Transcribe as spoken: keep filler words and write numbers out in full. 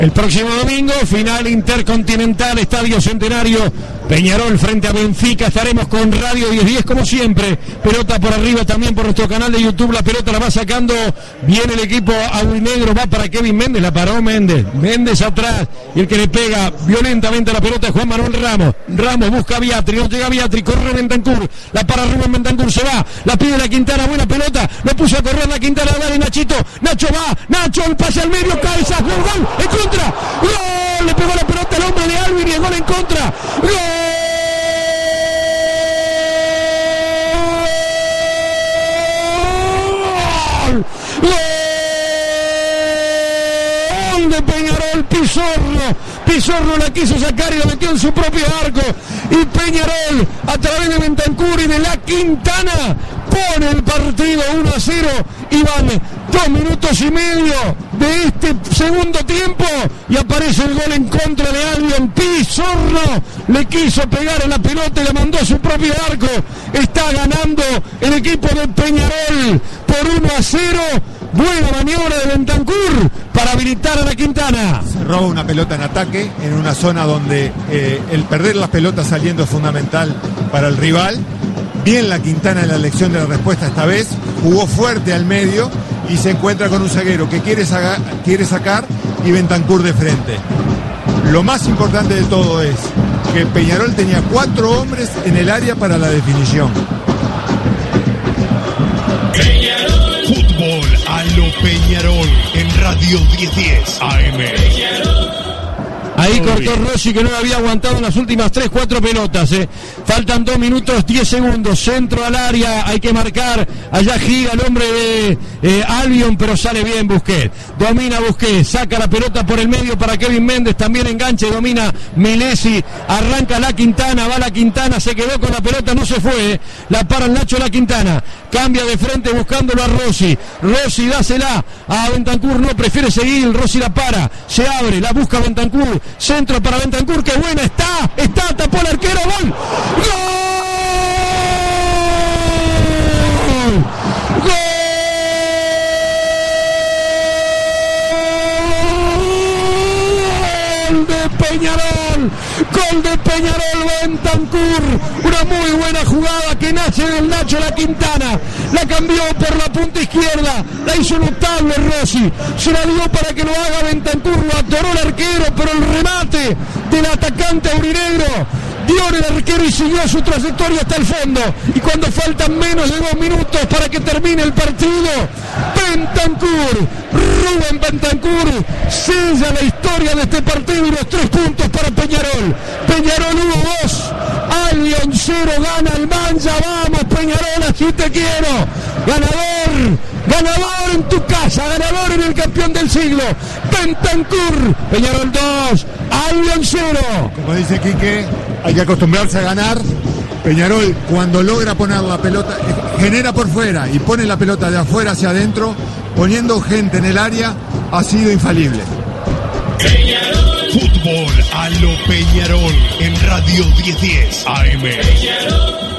El próximo domingo, final intercontinental, Estadio Centenario, Peñarol frente a Benfica. Estaremos con Radio diez diez como siempre. Pelota por arriba también por nuestro canal de YouTube. La pelota la va sacando bien el equipo aurinegro. Va para Kevin Méndez. La paró Méndez. Méndez atrás. Y el que le pega violentamente a la pelota es Juan Manuel Ramos. Ramos busca a Viatri. No llega a Viatri. Corre Bentancur. La para Rubén Bentancur. Se va. La pide la Quintana. Buena pelota. Lo puso a correr la Quintana. Dale Nachito. Nacho va. Nacho el pase al medio. Cabeza. Gol. Gol. En contra. ¡Gol! Le pegó la pelota al hombre de Alvin y el gol en contra. ¡Gol! ¡Gol de Peñarol! Pizorro, Pizorro la quiso sacar y la metió en su propio arco. Y Peñarol, a través de Bentancur y de la Quintana, pone el partido uno a cero. Y van dos minutos y medio de este segundo tiempo y aparece el gol en contra de Albion. Pizorro le quiso pegar a la pelota y la mandó a su propio arco. Está ganando el equipo de Peñarol por uno a cero. Buena maniobra de Bentancur para habilitar a la Quintana. Se roba una pelota en ataque en una zona donde eh, el perder las pelotas saliendo es fundamental para el rival. Bien la Quintana en la elección de la respuesta esta vez, jugó fuerte al medio y se encuentra con un zaguero que quiere, saga, quiere sacar y Bentancur de frente. Lo más importante de todo es que Peñarol tenía cuatro hombres en el área para la definición. Peñarol. Fútbol a lo Peñarol en Radio diez diez A M. Peñarol. Ahí cortó Rossi, que no había aguantado en las últimas tres, cuatro pelotas. Eh. Faltan dos minutos, diez segundos. Centro al área, hay que marcar. Allá gira el hombre de eh, Albion, pero sale bien Busquets. Domina Busquets, saca la pelota por el medio para Kevin Méndez. También enganche, domina Milesi. Arranca la Quintana, va la Quintana, se quedó con la pelota, no se fue. Eh. La para el Nacho la Quintana. Cambia de frente buscándolo a Rossi. Rossi dásela a Bentancur, no prefiere seguir. Rossi la para, se abre, la busca Bentancur. Centro para Bentancur, que buena está, está, tapó el arquero, gol, gol, gol de Peñarol, gol de Peñarol, Bentancur, una muy buena jugada que nace del Nacho la Quintana, la cambió por la punta izquierda, la hizo notable Rossi, se la dio para que lo haga Bentancur, lo atoró el arquero, pero el remate del atacante aurinegro dio en el arquero y siguió su trayectoria hasta el fondo. Y cuando faltan menos de dos minutos para que termine el partido, Bentancur, Rubén Bentancur, sella la historia de este partido y los tres puntos para Peñarol. Peñarol uno dos, Albion cero, gana el Mancha. Vamos Peñarol, así te quiero. Ganador, ganador en tu casa, ganador en el campeón del siglo. Bentancur, Peñarol dos, Albion cero. Como dice Quique, hay que acostumbrarse a ganar. Peñarol, cuando logra poner la pelota, genera por fuera y pone la pelota de afuera hacia adentro, poniendo gente en el área, ha sido infalible. Peñarol. Fútbol a lo Peñarol en Radio diez diez A M. Peñarol.